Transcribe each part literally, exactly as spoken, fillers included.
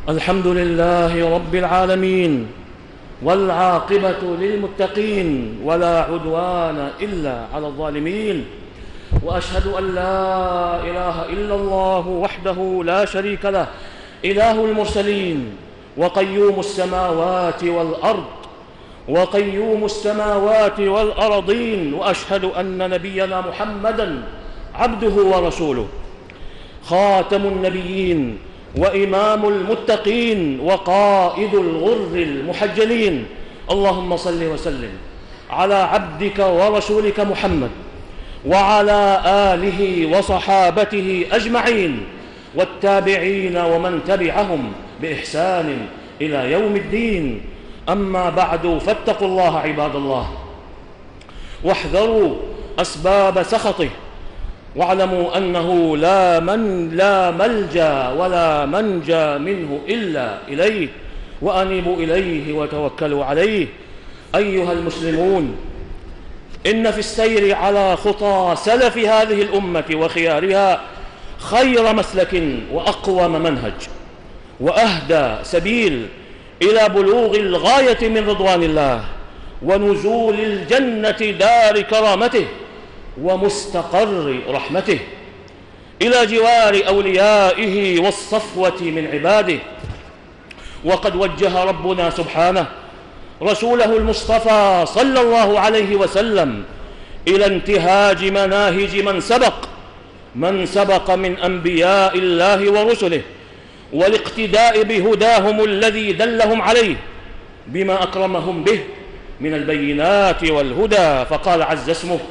الحمد لله رب العالمين، والعاقبة للمتقين، ولا عدوان إلا على الظالمين. وأشهد أن لا إله إلا الله وحده لا شريك له، إله المرسلين وقيوم السماوات والأرض وقيوم السماوات والأرضين. وأشهد أن نبينا محمدًا عبده ورسوله، خاتم النبيين وإمام المتقين وقائد الغر المحجلين. اللهم صل وسلم على عبدك ورسولك محمد وعلى آله وصحابته أجمعين، والتابعين ومن تبعهم بإحسان إلى يوم الدين. أما بعد، فاتقوا الله عباد الله، واحذروا أسباب سخطه، واعلموا أنه لا من لا ملجأ ولا منجى منه إلا إليه، وأنيبوا إليه وتوكلوا عليه. أيها المسلمون، إن في السير على خطى سلف هذه الأمة وخيارها خير مسلك وأقوم منهج وأهدى سبيل إلى بلوغ الغاية من رضوان الله ونزول الجنة دار كرامته ومستقر رحمته، إلى جوار أوليائه والصفوة من عباده. وقد وجه ربنا سبحانه رسوله المصطفى صلى الله عليه وسلم إلى انتهاج مناهج من سبق من سبق من أنبياء الله ورسله، والاقتداء بهداهم الذي دلهم عليه بما أكرمهم به من البينات والهدى. فقال عز اسمه: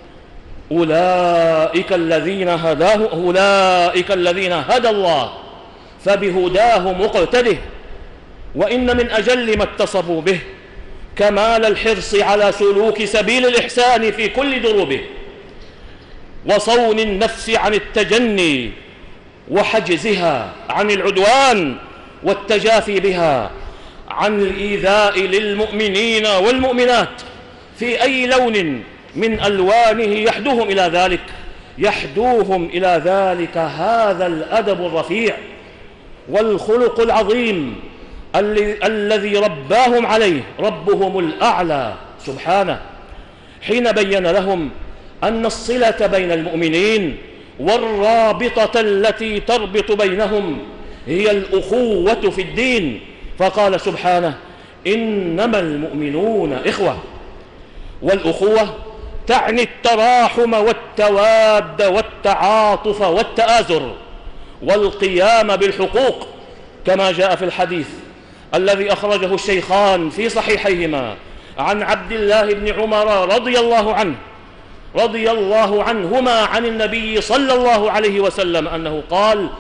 أولئك الذين هداه أولئك الذين هدى الله فبهداه مقتده. وإن من أجل ما اتصفوا به كمال الحرص على سلوك سبيل الإحسان في كل دروبه، وصون النفس عن التجني وحجزها عن العدوان والتجافي بها عن الإيذاء للمؤمنين والمؤمنات في أي لون من ألوانه يحدوهم إلى ذلك يحدوهم إلى ذلك هذا الأدب الرفيع والخلق العظيم الذي رباهم عليه ربهم الأعلى سبحانه، حين بين لهم أن الصلة بين المؤمنين والرابطة التي تربط بينهم هي الأخوة في الدين. فقال سبحانه: إنما المؤمنون إخوة. والأخوة تعني التراحم والتواد والتعاطف والتآزر والقيام بالحقوق، كما جاء في الحديث الذي أخرجه الشيخان في صحيحيهما عن عبد الله بن عمر رضي الله عنه رضي الله عنهما عن النبي صلى الله عليه وسلم أنه قال: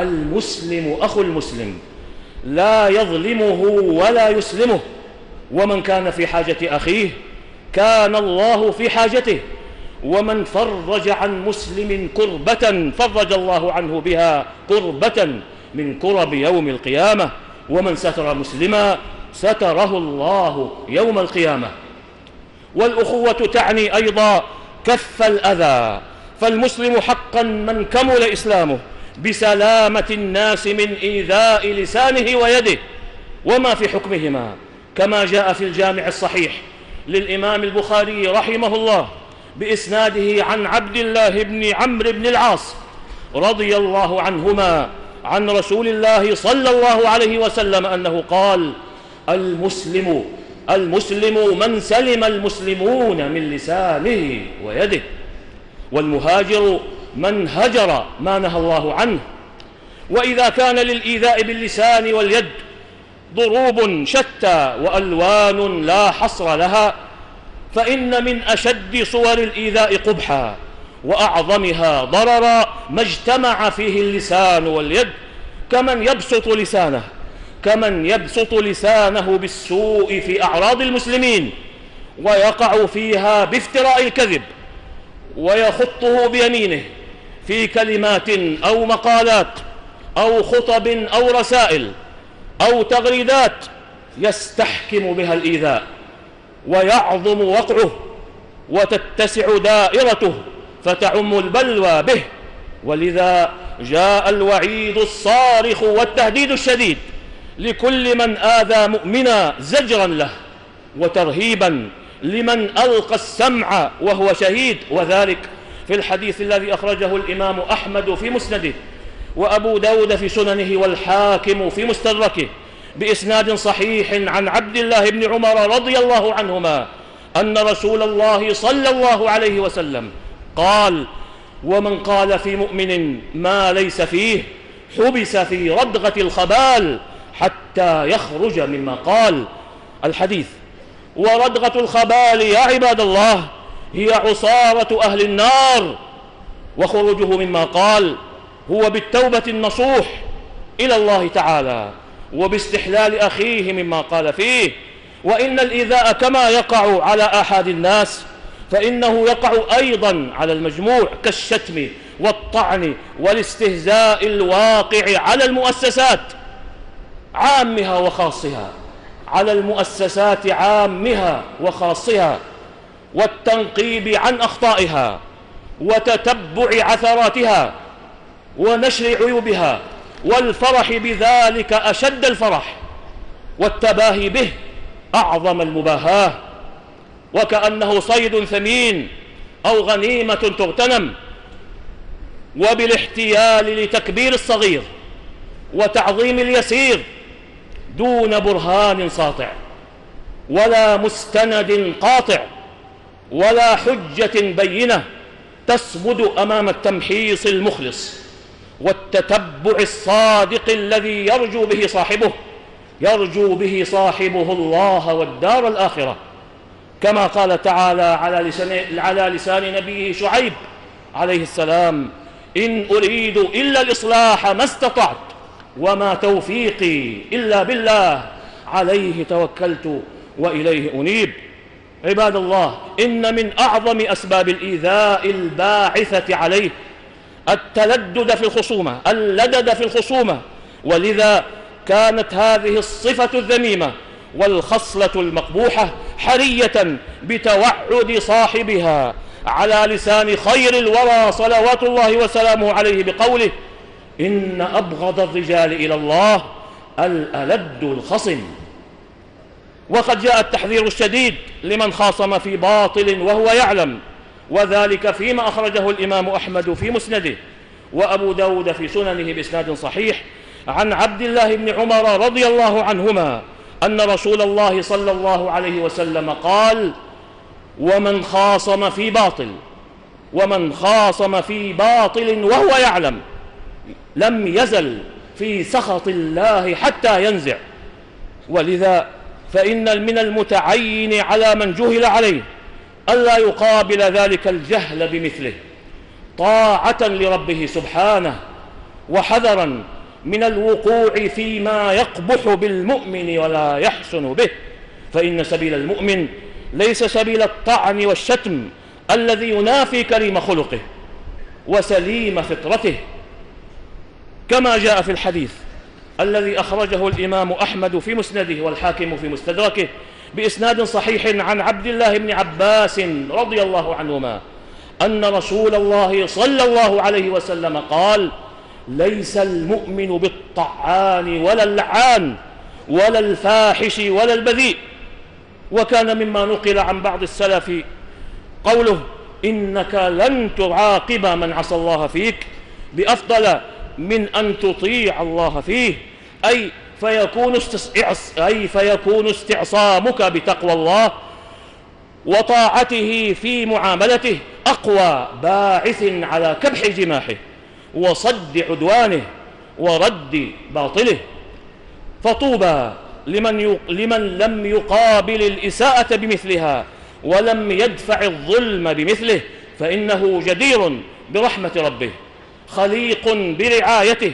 المسلم أخو المسلم، لا يظلمه ولا يسلمه، ومن كان في حاجة أخيه كان الله في حاجته، ومن فرج عن مسلم كربة فرج الله عنه بها كربة من كرب يوم القيامة، ومن ستر مسلما ستره الله يوم القيامة. والأخوة تعني أيضا كف الأذى، فالمسلم حقا من كمل إسلامه بسلامة الناس من إيذاء لسانه ويده وما في حكمهما، كما جاء في الجامع الصحيح للإمام البخاري رحمه الله بإسناده عن عبد الله بن عمرو بن العاص رضي الله عنهما عن رسول الله صلى الله عليه وسلم أنه قال: المسلم المسلم من سلم المسلمون من لسانه ويده، والمهاجر من هجر ما نهى الله عنه. وإذا كان للإيذاء باللسان واليد ضروب شتى وألوان لا حصر لها، فإن من أشد صور الإيذاء قبحا وأعظمها ضررا ما اجتمع فيه اللسان واليد، كمن يبسط لسانه كمن يبسط لسانه بالسوء في أعراض المسلمين ويقع فيها بافتراء الكذب، ويخطه بيمينه في كلمات أو مقالات أو خطب أو رسائل أو تغريدات يستحكم بها الإيذاء ويعظم وقعه وتتسع دائرته فتعم البلوى به. ولذا جاء الوعيد الصارخ والتهديد الشديد لكل من آذى مؤمنا زجرا له وترهيبا لمن ألقى السمع وهو شهيد، وذلك في الحديث الذي أخرجه الإمام أحمد في مسنده وأبو داود في سننه والحاكم في مستدركه بإسناد صحيح عن عبد الله بن عمر رضي الله عنهما أن رسول الله صلى الله عليه وسلم قال: ومن قال في مؤمن ما ليس فيه حبس في ردغة الخبال حتى يخرج مما قال. الحديث. وردغة الخبال يا عباد الله هي عصارة أهل النار، وخروجه مما قال هو بالتوبة النصوح إلى الله تعالى وباستحلال أخيه مما قال فيه. وإن الإيذاء كما يقع على آحاد الناس فإنه يقع أيضا على المجموع كالشتم والطعن والاستهزاء الواقع على المؤسسات عامها وخاصها على المؤسسات عامها وخاصها، والتنقيب عن أخطائها وتتبع عثراتها ونشر عيوبها والفرح بذلك أشد الفرح والتباهي به أعظم المباهاة، وكأنه صيد ثمين أو غنيمة تغتنم، وبالاحتيال لتكبير الصغير وتعظيم اليسير دون برهان ساطع ولا مستند قاطع ولا حجة بينة تثبت أمام التمحيص المخلص والتتبع الصادق الذي يرجو به صاحبه يرجو به صاحبه الله والدار الآخرة، كما قال تعالى على لسان, على لسان نبيه شعيب عليه السلام: إن أريد إلا الإصلاح ما استطعت وما توفيقي إلا بالله عليه توكلت وإليه أنيب. عباد الله، إن من أعظم أسباب الإيذاء الباعثة عليه التلدد في الخصومة اللدد في الخصومة، ولذا كانت هذه الصفة الذميمة والخصلة المقبوحة حرية بتوعد صاحبها على لسان خير الورى صلوات الله وسلامه عليه بقوله: إن أبغض الرجال إلى الله الألد الخصم. وقد جاء التحذير الشديد لمن خاصم في باطل وهو يعلم، وذلك فيما أخرجه الإمام أحمد في مسنده وأبو داود في سننه بإسناد صحيح عن عبد الله بن عمر رضي الله عنهما أن رسول الله صلى الله عليه وسلم قال: ومن خاصم في باطل ومن خاصم في باطل وهو يعلم لم يزل في سخط الله حتى ينزع. ولذا فإن من المتعين على من جهل عليه ألا يقابل ذلك الجهل بمثله طاعة لربه سبحانه وحذرا من الوقوع فيما يقبح بالمؤمن ولا يحسن به، فإن سبيل المؤمن ليس سبيل الطعن والشتم الذي ينافي كريم خلقه وسليم فطرته، كما جاء في الحديث الذي أخرجه الإمام أحمد في مسنده والحاكم في مستدركه بإسناد صحيح عن عبد الله بن عباس رضي الله عنهما أن رسول الله صلى الله عليه وسلم قال: ليس المؤمن بالطعان ولا اللعان ولا الفاحش ولا البذيء. وكان مما نقل عن بعض السلف قوله: إنك لن تعاقب من عصى الله فيك بأفضل من أن تطيع الله فيه، أي فيكون, أي فيكون استعصامك بتقوى الله وطاعته في معاملته أقوى باعث على كبح جماحه وصد عدوانه ورد باطله. فطوبى لمن, لمن لم يقابل الإساءة بمثلها ولم يدفع الظلم بمثله، فإنه جدير برحمة ربه خليق برعايته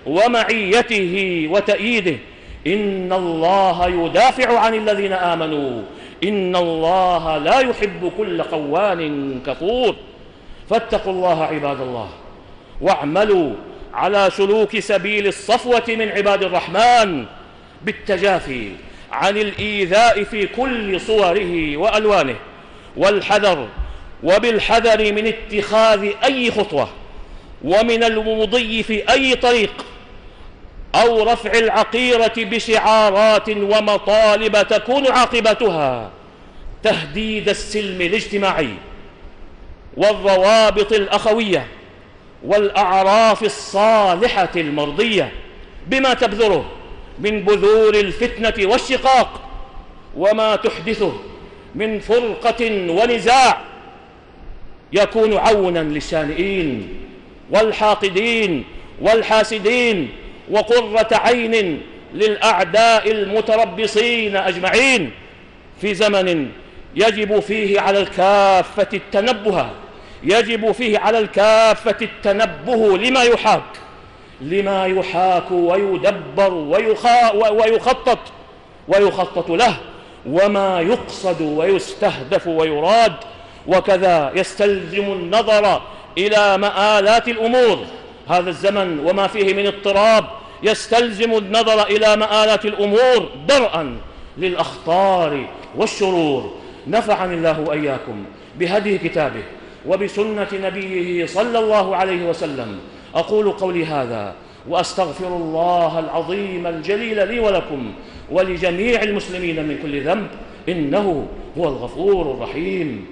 ومعيته وتأييده. إن الله يدافع عن الذين آمنوا إن الله لا يحب كل خوان كفور. فاتقوا الله عباد الله واعملوا على سلوك سبيل الصفوة من عباد الرحمن بالتجافي عن الإيذاء في كل صوره وألوانه، والحذر وبالحذر من اتخاذ أي خطوة ومن المضي في أي طريق أو رفع العقيرة بشعارات ومطالب تكون عاقبتها تهديد السلم الاجتماعي والروابط الأخوية والأعراف الصالحة المرضية بما تبذره من بذور الفتنة والشقاق وما تحدثه من فرقة ونزاع، يكون عونا للشانئين والحاقدين والحاسدين وقرة عين للأعداء المتربصين أجمعين، في زمن يجب فيه على الكافة التنبه يجب فيه على الكافة التنبه لما يحاك لما يحاك ويدبر ويخطط ويخطط له، وما يقصد ويستهدف ويراد. وكذا يستلزم النظر إلى مآلات الأمور. هذا الزمن وما فيه من اضطراب يستلزم النظر إلى مآلات الأمور درءا للأخطار والشرور. نفعني الله وإياكم بهدي كتابه وبسنة نبيه صلى الله عليه وسلم. أقول قولي هذا وأستغفر الله العظيم الجليل لي ولكم ولجميع المسلمين من كل ذنب، إنه هو الغفور الرحيم.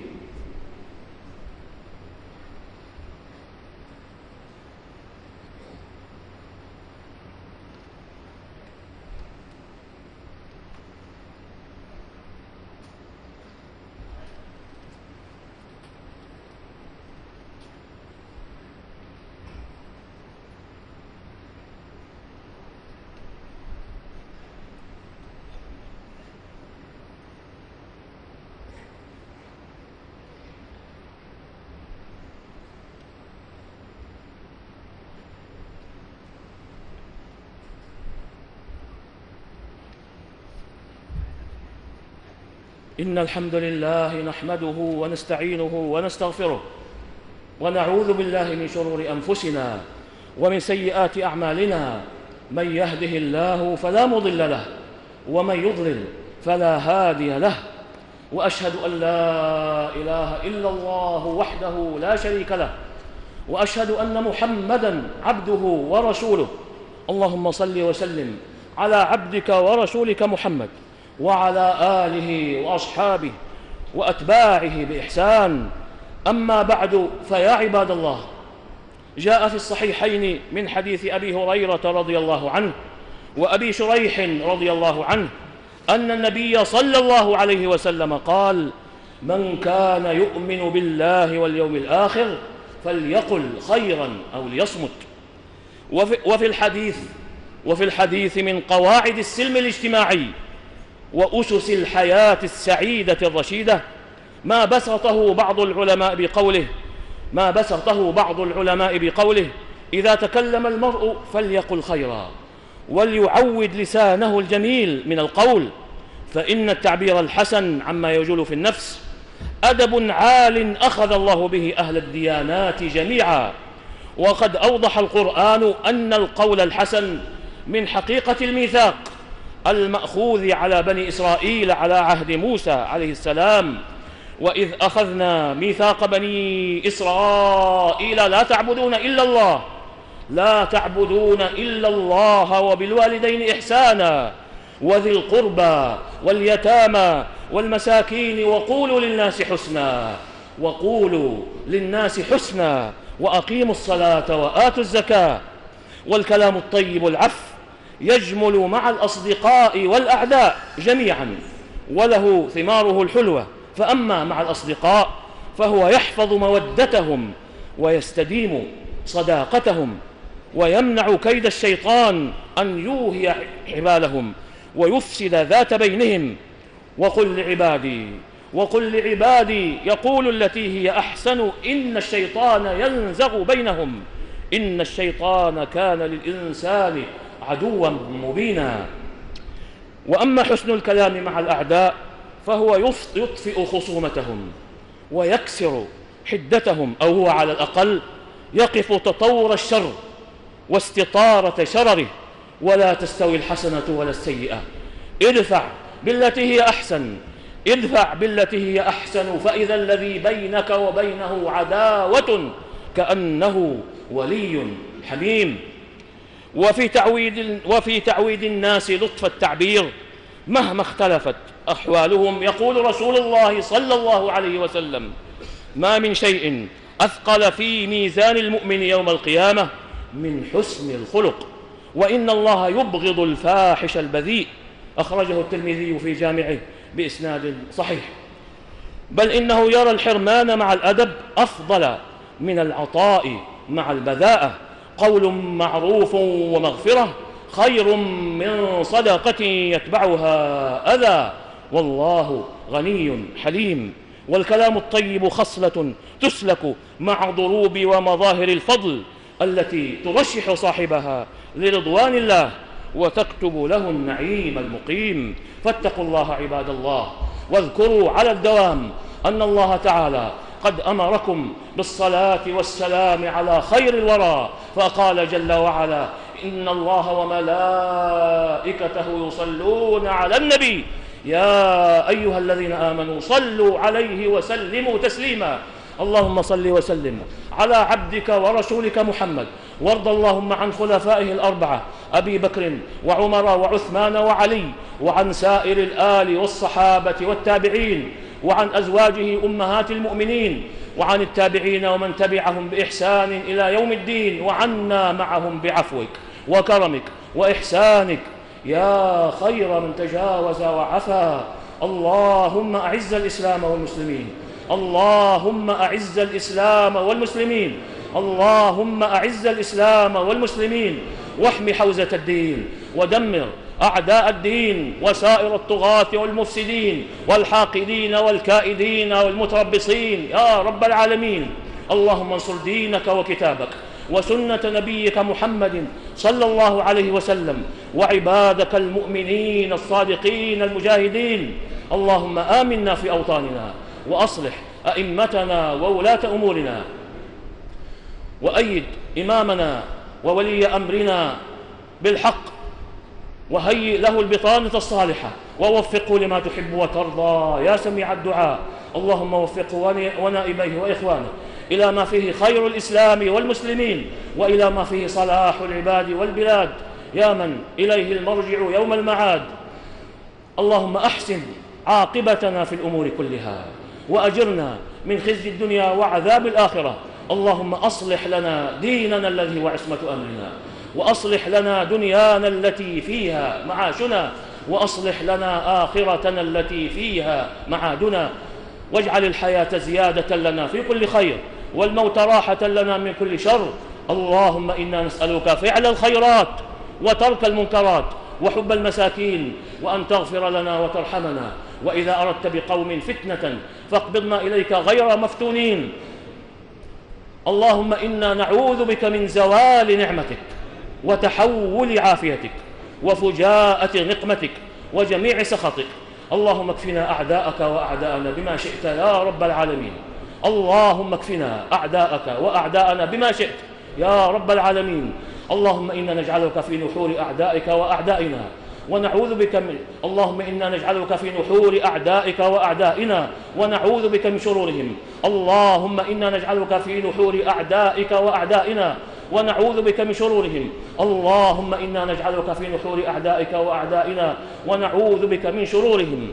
إن الحمد لله نحمده ونستعينه ونستغفره ونعوذ بالله من شرور أنفسنا ومن سيئات أعمالنا، من يهده الله فلا مضل له ومن يضلل فلا هادي له، وأشهد أن لا إله إلا الله وحده لا شريك له، وأشهد أن محمدًا عبده ورسوله. اللهم صل وسلم على عبدك ورسولك محمد وعلى آله وأصحابه وأتباعه بإحسان. أما بعد، فيا عباد الله، جاء في الصحيحين من حديث أبي هريرة رضي الله عنه وأبي شريح رضي الله عنه أن النبي صلى الله عليه وسلم قال: من كان يؤمن بالله واليوم الآخر فليقل خيرا أو ليصمت. وفي, وفي الحديث وفي الحديث من قواعد السلم الاجتماعي وأسس الحياة السعيدة الرشيدة ما بسطه بعض العلماء بقوله ما بسطه بعض العلماء بقوله: إذا تكلم المرء فليقل خيرا وليعود لسانه الجميل من القول، فإن التعبير الحسن عما يجول في النفس أدب عال أخذ الله به أهل الديانات جميعا. وقد أوضح القرآن أن القول الحسن من حقيقة الميثاق المأخوذ على بني إسرائيل على عهد موسى عليه السلام: وإذ أخذنا ميثاق بني إسرائيل لا تعبدون إلا الله لا تعبدون إلا الله وبالوالدين إحسانا وذي القربى واليتامى والمساكين وقولوا للناس حسنا وقولوا للناس حسنا وأقيموا الصلاة وآتوا الزكاة. والكلام الطيب العف يجمل مع الأصدقاء والأعداء جميعا وله ثماره الحلوة، فأما مع الأصدقاء فهو يحفظ مودتهم ويستديم صداقتهم ويمنع كيد الشيطان أن يوهي حبالهم ويفسد ذات بينهم. وقل لعبادي وقل لعبادي يقول التي هي أحسن إن الشيطان ينزغ بينهم إن الشيطان كان للإنسان عدوا مبينا. وأما حسن الكلام مع الأعداء فهو يطفئ خصومتهم ويكسر حدتهم، أو هو على الأقل يقف تطور الشر واستطارة شرره. ولا تستوي الحسنة ولا السيئة، ادفع بالتي هي أحسن ادفع بالتي هي أحسن فإذا الذي بينك وبينه عداوة كأنه ولي حميم. وفي تعويد, وفي تعويد الناس لطف التعبير مهما اختلفت أحوالهم. يقول رسول الله صلى الله عليه وسلم: ما من شيء أثقل في ميزان المؤمن يوم القيامة من حسن الخلق، وإن الله يبغض الفاحش البذيء. أخرجه الترمذي في جامعه بإسناد صحيح. بل إنه يرى الحرمان مع الأدب أفضل من العطاء مع البذاءة. قول معروف ومغفرة خير من صدقة يتبعها أذى، والله غني حليم. والكلام الطيب خصلة تسلك مع ضروب ومظاهر الفضل التي ترشح صاحبها لرضوان الله وتكتب له النعيم المقيم. فاتقوا الله عباد الله، واذكروا على الدوام أن الله تعالى قد أمركم بالصلاة والسلام على خير الورى، فقال جل وعلا: إن الله وملائكته يصلون على النبي يا أيها الذين آمنوا صلوا عليه وسلموا تسليما. اللهم صل وسلم على عبدك ورسولك محمد، وارض اللهم عن خلفائه الأربعة أبي بكر وعمر وعثمان وعلي، وعن سائر الآل والصحابة والتابعين، وعن أزواجه أمهات المؤمنين، وعن التابعين ومن تبعهم بإحسان إلى يوم الدين، وعنا معهم بعفوك وكرمك وإحسانك يا خير من تجاوز وعفا. اللهم أعز الإسلام والمسلمين، اللهم أعز الإسلام والمسلمين، اللهم أعز الإسلام والمسلمين، واحم حوزة الدين، ودمر أعداء الدين وسائر الطغاة والمفسدين والحاقدين والكائدين والمتربصين يا رب العالمين. اللهم انصر دينك وكتابك وسنة نبيك محمد صلى الله عليه وسلم وعبادك المؤمنين الصادقين المجاهدين. اللهم آمنا في أوطاننا، وأصلح أئمتنا وولاة أمورنا، وأيد إمامنا وولي أمرنا بالحق، وهيئ له البطانة الصالحة، ووفقه لما تحب وترضى يا سميع الدعاء. اللهم وفقه ونائبيه وإخوانه إلى ما فيه خير الإسلام والمسلمين، وإلى ما فيه صلاح العباد والبلاد، يا من إليه المرجع يوم المعاد. اللهم أحسن عاقبتنا في الأمور كلها، وأجرنا من خزي الدنيا وعذاب الآخرة. اللهم أصلح لنا ديننا الذي هو عصمة أمرنا، وأصلح لنا دنيانا التي فيها معاشنا، وأصلح لنا آخرتنا التي فيها معادنا، واجعل الحياة زيادة لنا في كل خير، والموت راحة لنا من كل شر. اللهم إنا نسألك فعل الخيرات وترك المنكرات وحب المساكين، وأن تغفر لنا وترحمنا، وإذا أردت بقوم فتنة فاقبضنا إليك غير مفتونين. اللهم إنا نعوذ بك من زوال نعمتك وتحول عافيتك وفجاءة نقمتك وجميع سخطك. اللهم اكفنا أعداءك وأعداءنا بما شئت يا رب العالمين. اللهم اكفنا أعداءك وأعداءنا بما شئت يا رب العالمين. اللهم إنا نجعلك في نحور أعدائك وأعدائنا ونعوذ بك من اللهم إنا نجعلك في نحور أعدائك وأعدائنا ونعوذ بك من شرورهم. اللهم إنا نجعلك في نحور أعدائك وأعدائنا ونعوذ بك من شرورهم. اللهم إنا نجعلك في نحور أعدائك وأعدائنا ونعوذ بك من شرورهم.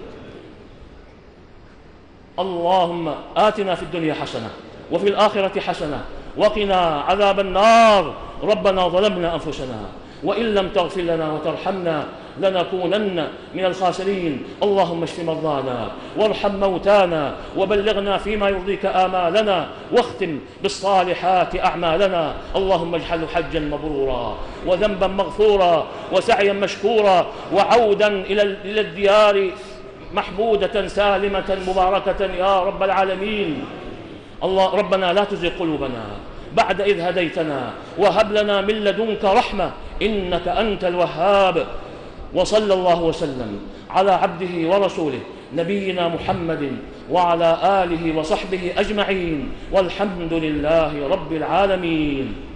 اللهم آتنا في الدنيا حسنة وفي الآخرة حسنة وقنا عذاب النار. ربنا ظلمنا أنفسنا وإن لم تغفر لنا وترحمنا لنكونن من الخاسرين. اللهم اشف مرضانا وارحم موتانا وبلغنا فيما يرضيك آمالنا واختم بالصالحات أعمالنا. اللهم اجعله حجا مبرورا وذنبا مغفورا وسعيا مشكورا وعودا إلى الديار محمودة سالمة مباركة يا رب العالمين. الله ربنا لا تزغ قلوبنا بعد إذ هديتنا وهب لنا من لدنك رحمة إنك أنت الوهاب. وصلى الله وسلم على عبده ورسوله نبينا محمد وعلى آله وصحبه أجمعين، والحمد لله رب العالمين.